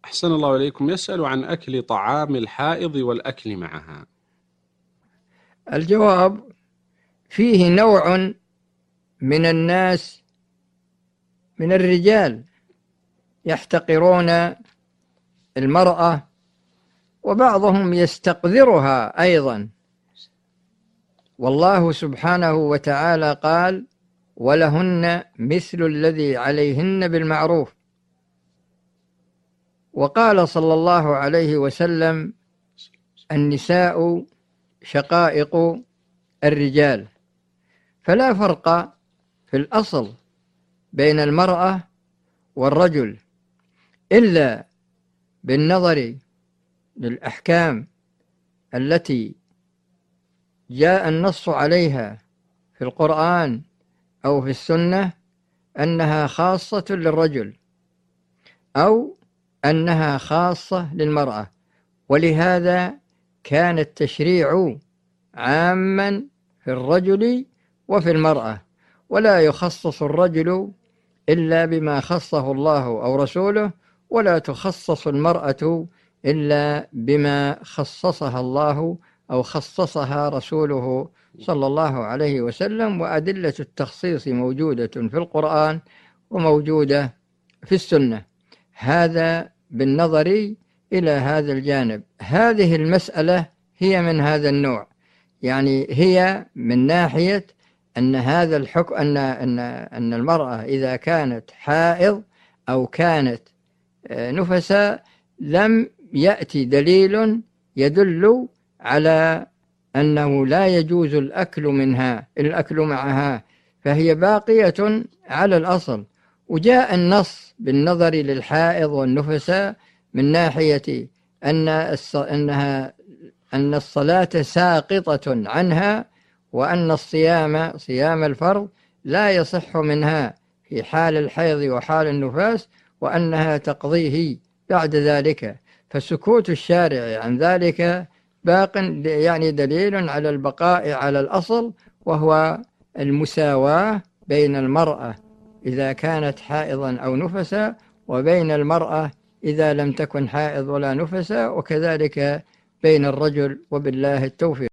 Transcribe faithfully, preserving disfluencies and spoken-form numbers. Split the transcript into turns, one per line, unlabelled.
أحسن الله إليكم. يسأل عن أكل طعام الحائض والأكل معها.
الجواب: فيه نوع من الناس من الرجال يحتقرون المرأة، وبعضهم يستقذرها أيضا، والله سبحانه وتعالى قال: ولهن مثل الذي عليهن بالمعروف. وقال صلى الله عليه وسلم: النساء شقائق الرجال. فلا فرق في الأصل بين المرأة والرجل إلا بالنظر للأحكام التي جاء النص عليها في القرآن أو في السنة، أنها خاصة للرجل أو أنها خاصة للمرأة. ولهذا كان التشريع عاما في الرجل وفي المرأة، ولا يخصص الرجل إلا بما خصه الله أو رسوله، ولا تخصص المرأة إلا بما خصصها الله أو خصصها رسوله صلى الله عليه وسلم. وأدلة التخصيص موجودة في القرآن وموجودة في السنة. هذا بالنظر إلى هذا الجانب. هذه المسألة هي من هذا النوع، يعني هي من ناحية أن هذا الحكم أن أن أن المرأة إذا كانت حائض أو كانت نفساء لم يأتي دليل يدل على أنه لا يجوز الأكل منها الأكل معها، فهي باقية على الأصل. وجاء النص بالنظر للحائض والنفساء من ناحية أن أنها أن الصلاة ساقطة عنها، وأن الصيام صيام الفرض لا يصح منها في حال الحيض وحال النفاس، وأنها تقضيه بعد ذلك. فسكوت الشارع عن ذلك باق يعني دليل على البقاء على الأصل، وهو المساواة بين المرأة إذا كانت حائضا أو نفسا، وبين المرأة إذا لم تكن حائض ولا نفسا، وكذلك بين الرجل. وبالله التوفيق.